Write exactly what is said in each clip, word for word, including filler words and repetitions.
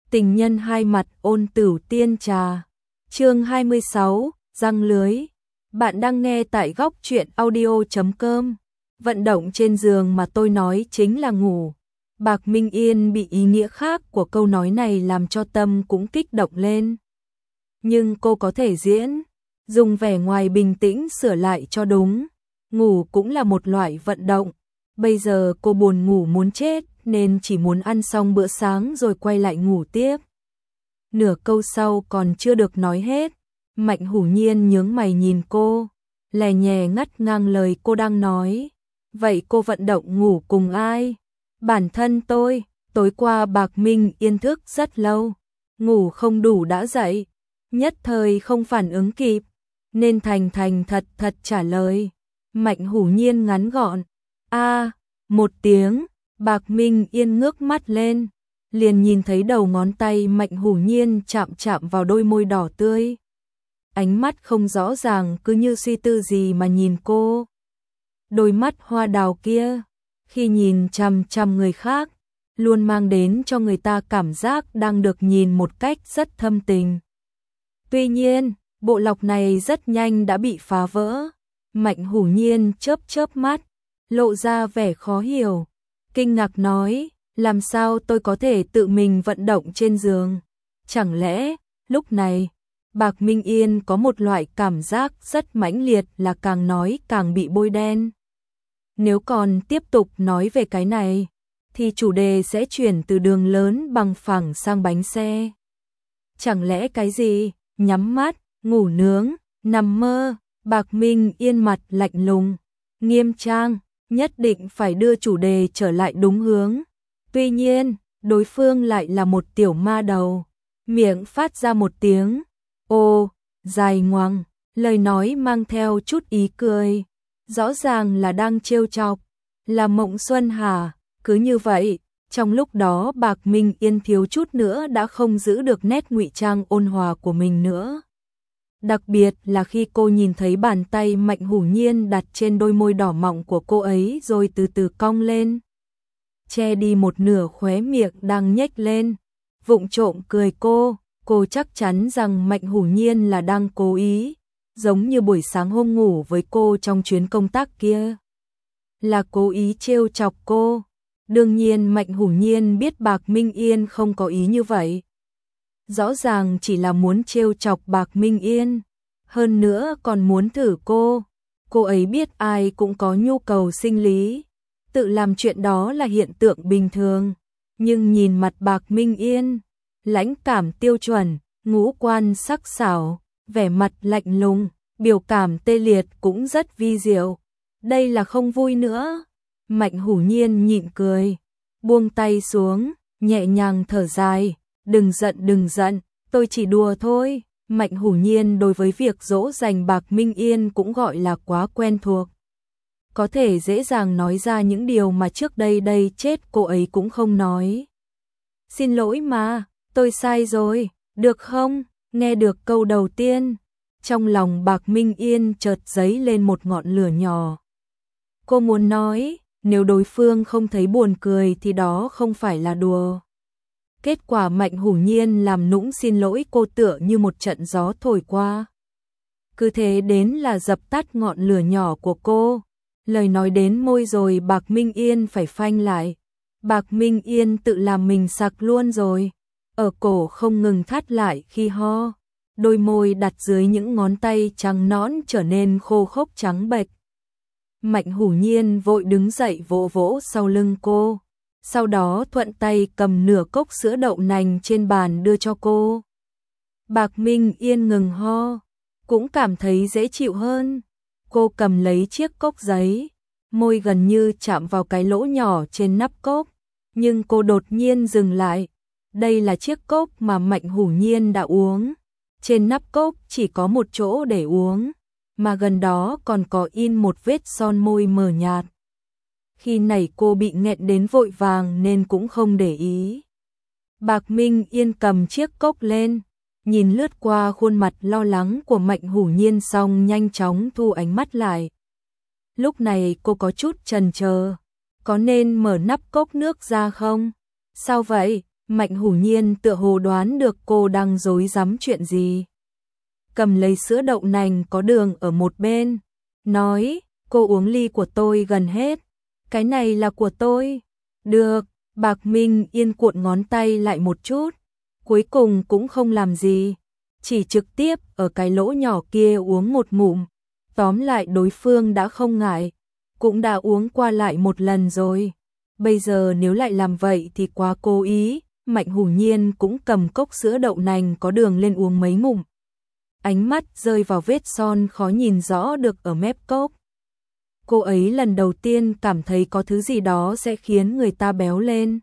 Tình nhân hai mặt ôn tửu tiên trà. Chương hai mươi sáu, răng lưới. Bạn đang nghe tại góc truyện audio chấm com. Vận động trên giường mà tôi nói chính là ngủ. Bạc Minh Yên bị ý nghĩa khác của câu nói này làm cho tâm cũng kích động lên. Nhưng cô có thể diễn, dùng vẻ ngoài bình tĩnh sửa lại cho đúng. Ngủ cũng là một loại vận động. Bây giờ cô buồn ngủ muốn chết nên chỉ muốn ăn xong bữa sáng rồi quay lại ngủ tiếp. Nửa câu sau còn chưa được nói hết, Mạnh Hủ Nhiên nhướng mày nhìn cô, lè nhè ngắt ngang lời cô đang nói. Vậy cô vận động ngủ cùng ai? Bản thân tôi, tối qua Bạc Minh Yên thức rất lâu, ngủ không đủ đã dậy, nhất thời không phản ứng kịp, nên thành thành thật thật trả lời. Mạnh Hủ Nhiên ngắn gọn, a một tiếng. Bạc Minh Yên ngước mắt lên, liền nhìn thấy đầu ngón tay Mạnh Hủ Nhiên chạm chạm vào đôi môi đỏ tươi. Ánh mắt không rõ ràng cứ như suy tư gì mà nhìn cô. Đôi mắt hoa đào kia, khi nhìn chằm chằm người khác, luôn mang đến cho người ta cảm giác đang được nhìn một cách rất thâm tình. Tuy nhiên, bộ lọc này rất nhanh đã bị phá vỡ. Mạnh Hủ Nhiên chớp chớp mắt, lộ ra vẻ khó hiểu. Kinh ngạc nói, làm sao tôi có thể tự mình vận động trên giường? Chẳng lẽ, lúc này, Bạc Minh Yên có một loại cảm giác rất mãnh liệt là càng nói càng bị bôi đen. Nếu còn tiếp tục nói về cái này, thì chủ đề sẽ chuyển từ đường lớn bằng phẳng sang bánh xe. Chẳng lẽ cái gì, nhắm mắt, ngủ nướng, nằm mơ, Bạc Minh Yên mặt lạnh lùng, nghiêm trang. Nhất định phải đưa chủ đề trở lại đúng hướng. Tuy nhiên, đối phương lại là một tiểu ma đầu, miệng phát ra một tiếng ô dài ngoằng, lời nói mang theo chút ý cười, rõ ràng là đang trêu chọc, là Mộng Xuân hả? Cứ như vậy, trong lúc đó Bạc Minh Yên thiếu chút nữa đã không giữ được nét ngụy trang ôn hòa của mình nữa. Đặc biệt là khi cô nhìn thấy bàn tay Mạnh Hủ Nhiên đặt trên đôi môi đỏ mọng của cô ấy rồi từ từ cong lên, che đi một nửa khóe miệng đang nhếch lên, vụng trộm cười cô, cô chắc chắn rằng Mạnh Hủ Nhiên là đang cố ý, giống như buổi sáng hôm ngủ với cô trong chuyến công tác kia. Là cố ý trêu chọc cô. Đương nhiên Mạnh Hủ Nhiên biết Bạc Minh Yên không có ý như vậy. Rõ ràng chỉ là muốn trêu chọc Bạc Minh Yên, hơn nữa còn muốn thử cô. Cô ấy biết ai cũng có nhu cầu sinh lý, tự làm chuyện đó là hiện tượng bình thường. Nhưng nhìn mặt Bạc Minh Yên, lãnh cảm tiêu chuẩn, ngũ quan sắc sảo, vẻ mặt lạnh lùng, biểu cảm tê liệt cũng rất vi diệu. Đây là không vui nữa. Mạnh Hủ Nhiên nhịn cười, buông tay xuống, nhẹ nhàng thở dài. Đừng giận đừng giận, tôi chỉ đùa thôi. Mạnh Hủ Nhiên đối với việc dỗ dành Bạc Minh Yên cũng gọi là quá quen thuộc. Có thể dễ dàng nói ra những điều mà trước đây đây chết cô ấy cũng không nói. Xin lỗi mà, tôi sai rồi, được không? Nghe được câu đầu tiên, trong lòng Bạc Minh Yên chợt dấy lên một ngọn lửa nhỏ. Cô muốn nói, nếu đối phương không thấy buồn cười thì đó không phải là đùa. Kết quả Mạnh Hủ Nhiên làm nũng xin lỗi cô tựa như một trận gió thổi qua. Cứ thế đến là dập tắt ngọn lửa nhỏ của cô. Lời nói đến môi rồi Bạc Minh Yên phải phanh lại. Bạc Minh Yên tự làm mình sặc luôn rồi. Ở cổ không ngừng thắt lại khi ho. Đôi môi đặt dưới những ngón tay trắng nõn trở nên khô khốc trắng bệch. Mạnh Hủ Nhiên vội đứng dậy vỗ vỗ sau lưng cô. Sau đó thuận tay cầm nửa cốc sữa đậu nành trên bàn đưa cho cô. Bạc Minh Yên ngừng ho, cũng cảm thấy dễ chịu hơn. Cô cầm lấy chiếc cốc giấy, môi gần như chạm vào cái lỗ nhỏ trên nắp cốc, nhưng cô đột nhiên dừng lại. Đây là chiếc cốc mà Mạnh Hủ Nhiên đã uống. Trên nắp cốc chỉ có một chỗ để uống, mà gần đó còn có in một vết son môi mờ nhạt. Khi nãy cô bị nghẹn đến vội vàng nên cũng không để ý. Bạc Minh Yên cầm chiếc cốc lên, nhìn lướt qua khuôn mặt lo lắng của Mạnh Hủ Nhiên xong nhanh chóng thu ánh mắt lại. Lúc này cô có chút chần chờ, có nên mở nắp cốc nước ra không? Sao vậy? Mạnh Hủ Nhiên tựa hồ đoán được cô đang rối rắm chuyện gì. Cầm lấy sữa đậu nành có đường ở một bên, nói, cô uống ly của tôi gần hết, cái này là của tôi. Được, Bạc Minh Yên cuộn ngón tay lại một chút, cuối cùng cũng không làm gì, chỉ trực tiếp ở cái lỗ nhỏ kia uống một ngụm. Tóm lại đối phương đã không ngại, cũng đã uống qua lại một lần rồi. Bây giờ nếu lại làm vậy thì quá cố ý. Mạnh Hủ Nhiên cũng cầm cốc sữa đậu nành có đường lên uống mấy ngụm. Ánh mắt rơi vào vết son khó nhìn rõ được ở mép cốc. Cô ấy lần đầu tiên cảm thấy có thứ gì đó sẽ khiến người ta béo lên.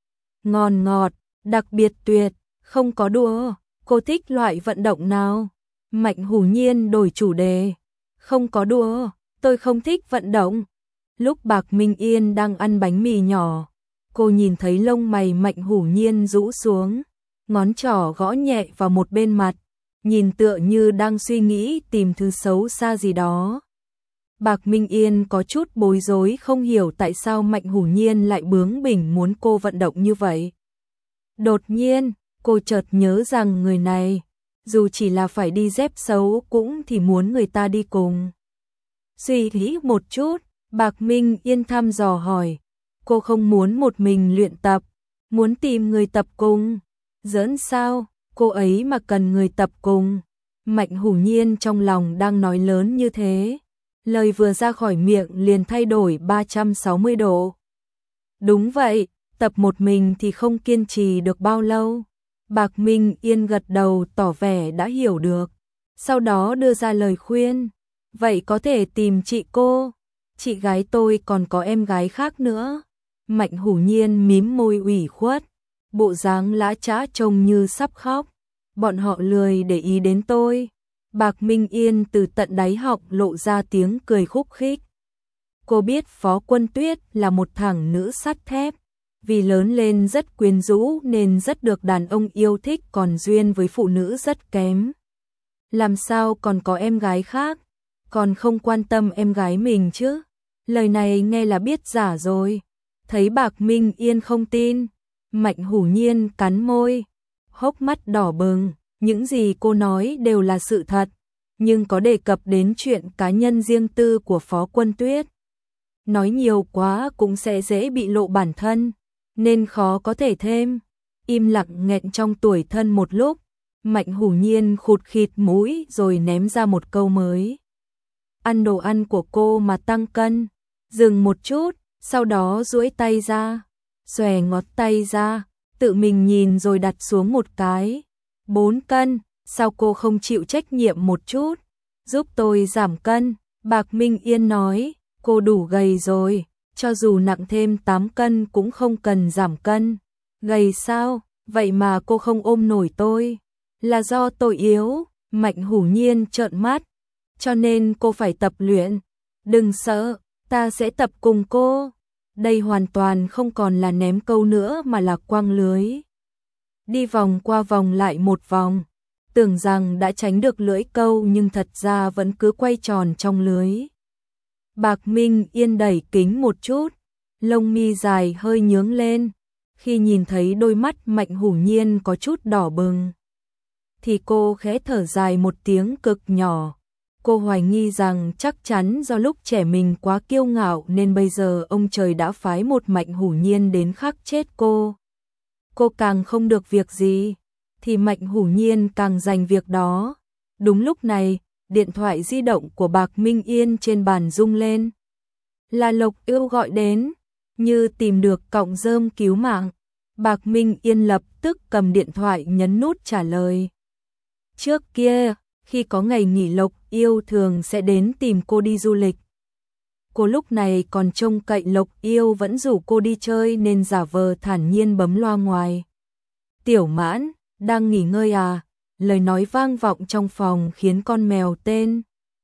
Ngon ngọt, đặc biệt tuyệt, không có đùa. Cô thích loại vận động nào? Mạnh Hủ Nhiên đổi chủ đề. Không có đùa, tôi không thích vận động. Lúc Bạc Minh Yên đang ăn bánh mì nhỏ, cô nhìn thấy lông mày Mạnh Hủ Nhiên rũ xuống, ngón trỏ gõ nhẹ vào một bên mặt, nhìn tựa như đang suy nghĩ tìm thứ xấu xa gì đó. Bạc Minh Yên có chút bối rối không hiểu tại sao Mạnh Hủ Nhiên lại bướng bỉnh muốn cô vận động như vậy. Đột nhiên, cô chợt nhớ rằng người này, dù chỉ là phải đi dép xấu cũng thì muốn người ta đi cùng. Suy nghĩ một chút, Bạc Minh Yên thăm dò hỏi, cô không muốn một mình luyện tập, muốn tìm người tập cùng. Giỡn sao, cô ấy mà cần người tập cùng. Mạnh Hủ Nhiên trong lòng đang nói lớn như thế, lời vừa ra khỏi miệng liền thay đổi ba trăm sáu mươi độ. Đúng vậy, tập một mình thì không kiên trì được bao lâu. Bạc Minh Yên gật đầu tỏ vẻ đã hiểu được, sau đó đưa ra lời khuyên, vậy có thể tìm chị cô, chị gái tôi còn có em gái khác nữa. Mạnh Hủ Nhiên mím môi ủy khuất, bộ dáng lã chã trông như sắp khóc, bọn họ lười để ý đến tôi. Bạc Minh Yên từ tận đáy họng lộ ra tiếng cười khúc khích. Cô biết Phó Quân Tuyết là một thằng nữ sắt thép, vì lớn lên rất quyến rũ nên rất được đàn ông yêu thích, còn duyên với phụ nữ rất kém. Làm sao còn có em gái khác, còn không quan tâm em gái mình chứ? Lời này nghe là biết giả rồi. Thấy Bạc Minh Yên không tin, Mạnh Hủ Nhiên cắn môi, hốc mắt đỏ bừng, những gì cô nói đều là sự thật, nhưng có đề cập đến chuyện cá nhân riêng tư của Phó Quân Tuyết. Nói nhiều quá cũng sẽ dễ bị lộ bản thân, nên khó có thể thêm. Im lặng nghẹn trong tủi thân một lúc, Mạnh Hủ Nhiên khụt khịt mũi rồi ném ra một câu mới. Ăn đồ ăn của cô mà tăng cân. Dừng một chút, sau đó duỗi tay ra, xòe ngón tay ra, tự mình nhìn rồi đặt xuống một cái. Bốn cân, sao cô không chịu trách nhiệm một chút, giúp tôi giảm cân? Bạc Minh Yên nói, cô đủ gầy rồi, cho dù nặng thêm tám cân cũng không cần giảm cân. Gầy sao, vậy mà cô không ôm nổi tôi, là do tôi yếu. Mạnh Hủ Nhiên trợn mắt, cho nên cô phải tập luyện. Đừng sợ, ta sẽ tập cùng cô. Đây hoàn toàn không còn là ném câu nữa mà là quăng lưới. Đi vòng qua vòng lại một vòng, tưởng rằng đã tránh được lưỡi câu nhưng thật ra vẫn cứ quay tròn trong lưới. Bạc Minh Yên đẩy kính một chút, lông mi dài hơi nhướng lên, khi nhìn thấy đôi mắt Mạnh Hủ Nhiên có chút đỏ bừng, thì cô khẽ thở dài một tiếng cực nhỏ. Cô hoài nghi rằng chắc chắn do lúc trẻ mình quá kiêu ngạo nên bây giờ ông trời đã phái một Mạnh Hủ Nhiên đến khắc chết cô. Cô càng không được việc gì, thì Mạnh Hủ Nhiên càng giành việc đó. Đúng lúc này, điện thoại di động của Bạc Minh Yên trên bàn rung lên. Là Lộc Yêu gọi đến, như tìm được cọng rơm cứu mạng. Bạc Minh Yên lập tức cầm điện thoại nhấn nút trả lời. Trước kia, khi có ngày nghỉ Lộc Yêu thường sẽ đến tìm cô đi du lịch. Cô lúc này còn trông cậy Lộc Yêu vẫn rủ cô đi chơi nên giả vờ thản nhiên bấm loa ngoài. Tiểu Mãn, đang nghỉ ngơi à? Lời nói vang vọng trong phòng khiến con mèo tên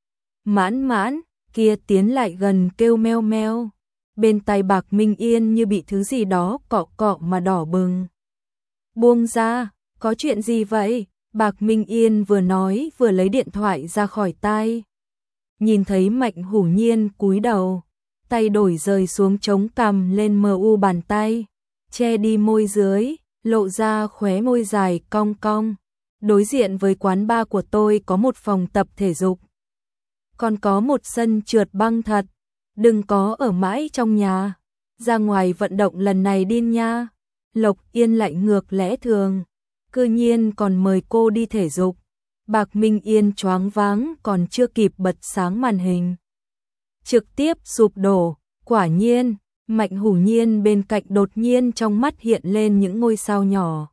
Mãn Mãn kia tiến lại gần kêu meo meo. Bên tai Bạc Minh Yên như bị thứ gì đó cọ cọ mà đỏ bừng. Buông ra, có chuyện gì vậy? Bạc Minh Yên vừa nói vừa lấy điện thoại ra khỏi tai. Nhìn thấy Mạnh Hủ Nhiên cúi đầu, tay đổi rời xuống chống cằm lên mờ u bàn tay, che đi môi dưới, lộ ra khóe môi dài cong cong. Đối diện với quán bar của tôi có một phòng tập thể dục. Còn có một sân trượt băng thật. Đừng có ở mãi trong nhà. Ra ngoài vận động lần này đi nha. Lộc Yên lại ngược lẽ thường. Cư nhiên còn mời cô đi thể dục. Bạc Minh Yên choáng váng còn chưa kịp bật sáng màn hình. Trực tiếp sụp đổ. Quả nhiên, Mạnh Hủ Nhiên bên cạnh đột nhiên trong mắt hiện lên những ngôi sao nhỏ.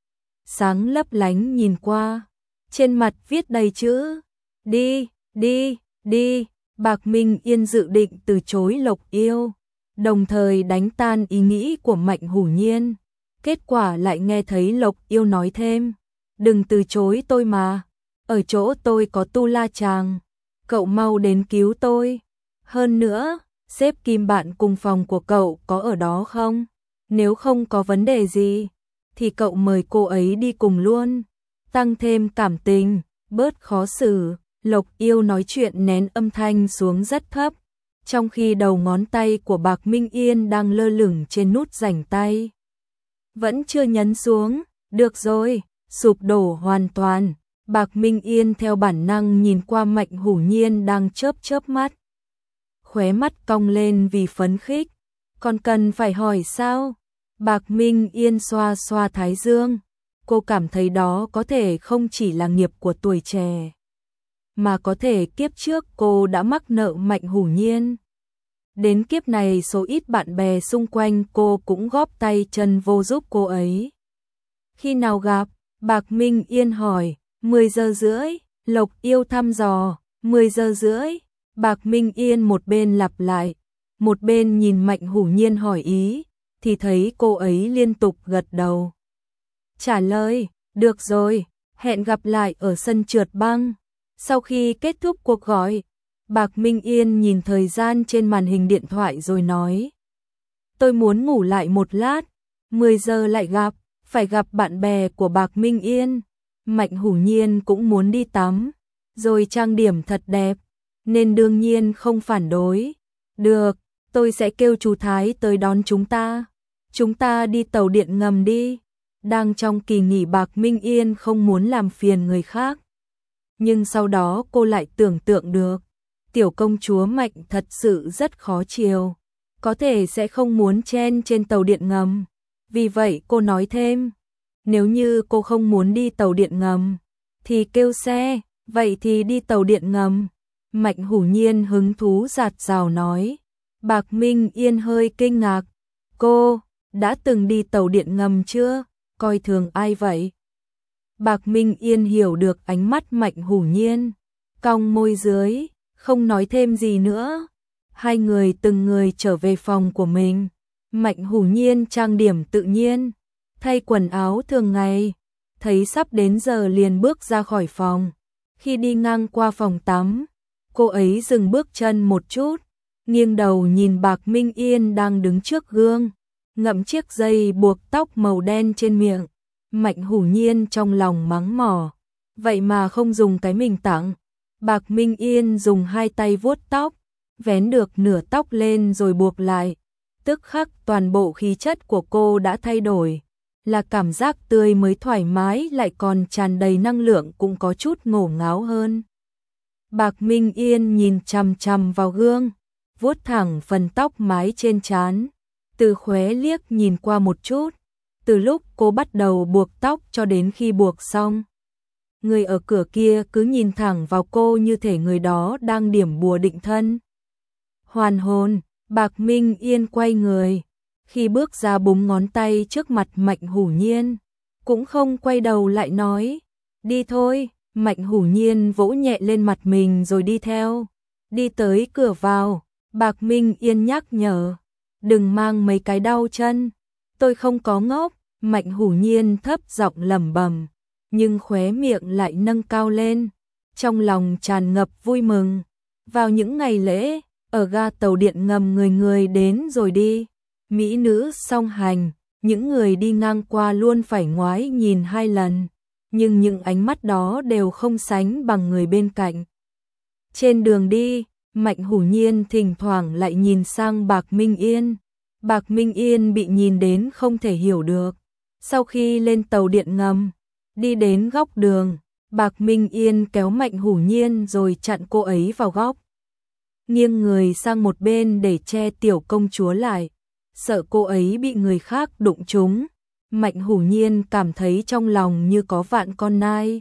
Sáng lấp lánh nhìn qua. Trên mặt viết đầy chữ. Đi, đi, đi. Bạc Minh Yên dự định từ chối Lộc Yêu. Đồng thời đánh tan ý nghĩ của Mạnh Hủ Nhiên. Kết quả lại nghe thấy Lộc Yêu nói thêm. Đừng từ chối tôi mà. Ở chỗ tôi có tu la chàng. Cậu mau đến cứu tôi. Hơn nữa, sếp Kim bạn cùng phòng của cậu có ở đó không? Nếu không có vấn đề gì, thì cậu mời cô ấy đi cùng luôn. Tăng thêm cảm tình, bớt khó xử. Lộc Yêu nói chuyện nén âm thanh xuống rất thấp. Trong khi đầu ngón tay của Bạc Minh Yên đang lơ lửng trên nút rảnh tay. Vẫn chưa nhấn xuống. Được rồi, sụp đổ hoàn toàn. Bạc Minh Yên theo bản năng nhìn qua Mạnh Hủ Nhiên đang chớp chớp mắt. Khóe mắt cong lên vì phấn khích. Còn cần phải hỏi sao? Bạc Minh Yên xoa xoa thái dương. Cô cảm thấy đó có thể không chỉ là nghiệp của tuổi trẻ, mà có thể kiếp trước cô đã mắc nợ Mạnh Hủ Nhiên. Đến kiếp này số ít bạn bè xung quanh cô cũng góp tay chân vô giúp cô ấy. Khi nào gặp? Bạc Minh Yên hỏi. mười giờ rưỡi. Lộc Yêu thăm dò. mười giờ rưỡi. Bạc Minh Yên một bên lặp lại, một bên nhìn Mạnh Hủ Nhiên hỏi ý, thì thấy cô ấy liên tục gật đầu. Trả lời, được rồi, hẹn gặp lại ở sân trượt băng. Sau khi kết thúc cuộc gọi, Bạc Minh Yên nhìn thời gian trên màn hình điện thoại rồi nói. Tôi muốn ngủ lại một lát, mười giờ lại gặp, phải gặp bạn bè của Bạc Minh Yên. Mạnh Hủ Nhiên cũng muốn đi tắm, rồi trang điểm thật đẹp, nên đương nhiên không phản đối. Được, tôi sẽ kêu chú Thái tới đón chúng ta. Chúng ta đi tàu điện ngầm đi. Đang trong kỳ nghỉ Bạc Minh Yên không muốn làm phiền người khác. Nhưng sau đó cô lại tưởng tượng được, tiểu công chúa Mạnh thật sự rất khó chiều. Có thể sẽ không muốn chen trên tàu điện ngầm. Vì vậy cô nói thêm, nếu như cô không muốn đi tàu điện ngầm, thì kêu xe, vậy thì đi tàu điện ngầm. Mạnh Hủ Nhiên hứng thú rạt rào nói. Bạc Minh Yên hơi kinh ngạc. Cô, đã từng đi tàu điện ngầm chưa? Coi thường ai vậy? Bạc Minh Yên hiểu được ánh mắt Mạnh Hủ Nhiên. Cong môi dưới, không nói thêm gì nữa. Hai người từng người trở về phòng của mình. Mạnh Hủ Nhiên trang điểm tự nhiên, thay quần áo thường ngày. Thấy sắp đến giờ liền bước ra khỏi phòng. Khi đi ngang qua phòng tắm, cô ấy dừng bước chân một chút, nghiêng đầu nhìn Bạc Minh Yên đang đứng trước gương, ngậm chiếc dây buộc tóc màu đen trên miệng. Mạnh Hủ Nhiên trong lòng mắng mỏ, vậy mà không dùng cái mình tặng. Bạc Minh Yên dùng hai tay vuốt tóc, vén được nửa tóc lên rồi buộc lại. Tức khắc toàn bộ khí chất của cô đã thay đổi, là cảm giác tươi mới thoải mái lại còn tràn đầy năng lượng cũng có chút ngổ ngáo hơn. Bạc Minh Yên nhìn chằm chằm vào gương, vuốt thẳng phần tóc mái trên trán, từ khóe liếc nhìn qua một chút, từ lúc cô bắt đầu buộc tóc cho đến khi buộc xong. Người ở cửa kia cứ nhìn thẳng vào cô như thể người đó đang điểm bùa định thân. Hoàn hồn, Bạc Minh Yên quay người, khi bước ra búng ngón tay trước mặt Mạnh Hủ Nhiên, cũng không quay đầu lại nói, đi thôi. Mạnh Hủ Nhiên vỗ nhẹ lên mặt mình rồi đi theo. Đi tới cửa vào, Bạc Minh Yên nhắc nhở, đừng mang mấy cái đau chân. Tôi không có ngốc. Mạnh Hủ Nhiên thấp giọng lẩm bẩm, nhưng khóe miệng lại nâng cao lên, trong lòng tràn ngập vui mừng. Vào những ngày lễ, ở ga tàu điện ngầm người người đến rồi đi, mỹ nữ song hành, những người đi ngang qua luôn phải ngoái nhìn hai lần, nhưng những ánh mắt đó đều không sánh bằng người bên cạnh. Trên đường đi, Mạnh Hủ Nhiên thỉnh thoảng lại nhìn sang Bạc Minh Yên. Bạc Minh Yên bị nhìn đến không thể hiểu được, Sau khi lên tàu điện ngầm, đi đến góc đường, Bạc Minh Yên kéo Mạnh Hủ Nhiên rồi chặn cô ấy vào góc. Nghiêng người sang một bên để che tiểu công chúa lại, sợ cô ấy bị người khác đụng trúng. Mạnh Hủ Nhiên cảm thấy trong lòng như có vạn con nai.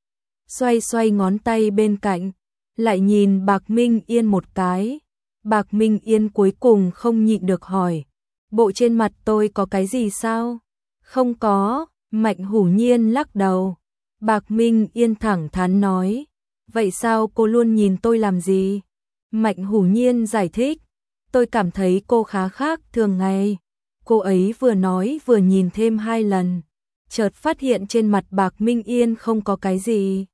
Xoay xoay ngón tay bên cạnh, lại nhìn Bạc Minh Yên một cái. Bạc Minh Yên cuối cùng không nhịn được hỏi, bộ trên mặt tôi có cái gì sao? Không có, Mạnh Hủ Nhiên lắc đầu. Bạc Minh Yên thẳng thắn nói, vậy sao cô luôn nhìn tôi làm gì? Mạnh Hủ Nhiên giải thích, tôi cảm thấy cô khá khác thường ngày. Cô ấy vừa nói vừa nhìn thêm hai lần, chợt phát hiện trên mặt Bạc Minh Yên không có cái gì,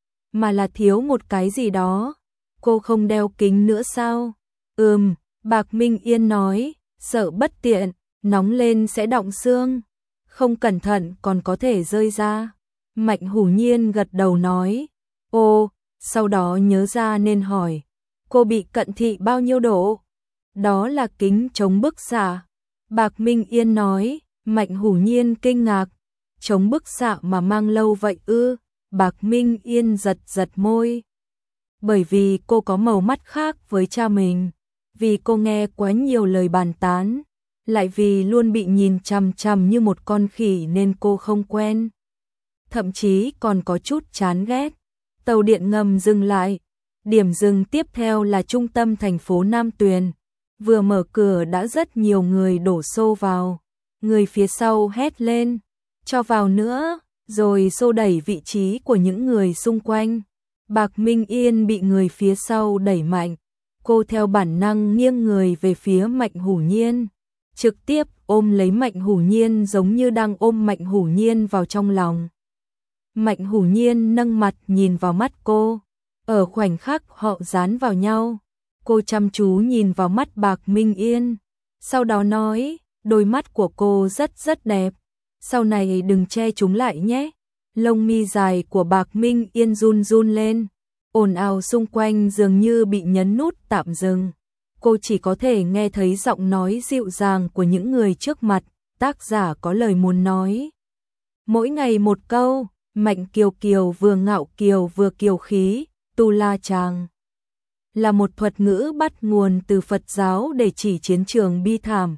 mà là thiếu một cái gì đó. Cô không đeo kính nữa sao? Ừm, Bạc Minh Yên nói, sợ bất tiện, nóng lên sẽ đọng xương, không cẩn thận còn có thể rơi ra. Mạnh Hủ Nhiên gật đầu nói, ô, sau đó nhớ ra nên hỏi, cô bị cận thị bao nhiêu độ? Đó là kính chống bức xạ. Bạc Minh Yên nói. Mạnh Hủ Nhiên kinh ngạc, chống bức xạ mà mang lâu vậy ư? Bạc Minh Yên giật giật môi. Bởi vì cô có màu mắt khác với cha mình, vì cô nghe quá nhiều lời bàn tán, lại vì luôn bị nhìn chằm chằm như một con khỉ nên cô không quen. Thậm chí còn có chút chán ghét. Tàu điện ngầm dừng lại. Điểm dừng tiếp theo là trung tâm thành phố Nam Tuyền. Vừa mở cửa đã rất nhiều người đổ xô vào. Người phía sau hét lên, cho vào nữa, rồi xô đẩy vị trí của những người xung quanh. Bạc Minh Yên bị người phía sau đẩy mạnh. Cô theo bản năng nghiêng người về phía Mạnh Hủ Nhiên, trực tiếp ôm lấy Mạnh Hủ Nhiên giống như đang ôm Mạnh Hủ Nhiên vào trong lòng. Mạnh Hủ Nhiên nâng mặt nhìn vào mắt cô. Ở khoảnh khắc họ dán vào nhau, cô chăm chú nhìn vào mắt Bạc Minh Yên, sau đó nói, đôi mắt của cô rất rất đẹp, sau này đừng che chúng lại nhé. Lông mi dài của Bạc Minh Yên run run lên, ồn ào xung quanh dường như bị nhấn nút tạm dừng. Cô chỉ có thể nghe thấy giọng nói dịu dàng của những người trước mặt, tác giả có lời muốn nói. Mỗi ngày một câu, Mạnh Kiều Kiều vừa ngạo kiều vừa kiều khí, Tu La Chàng. Là một thuật ngữ bắt nguồn từ Phật giáo để chỉ chiến trường bi thảm.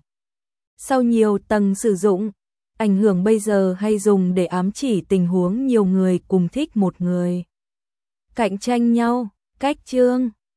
Sau nhiều tầng sử dụng, ảnh hưởng bây giờ hay dùng để ám chỉ tình huống nhiều người cùng thích một người, cạnh tranh nhau. Cách chương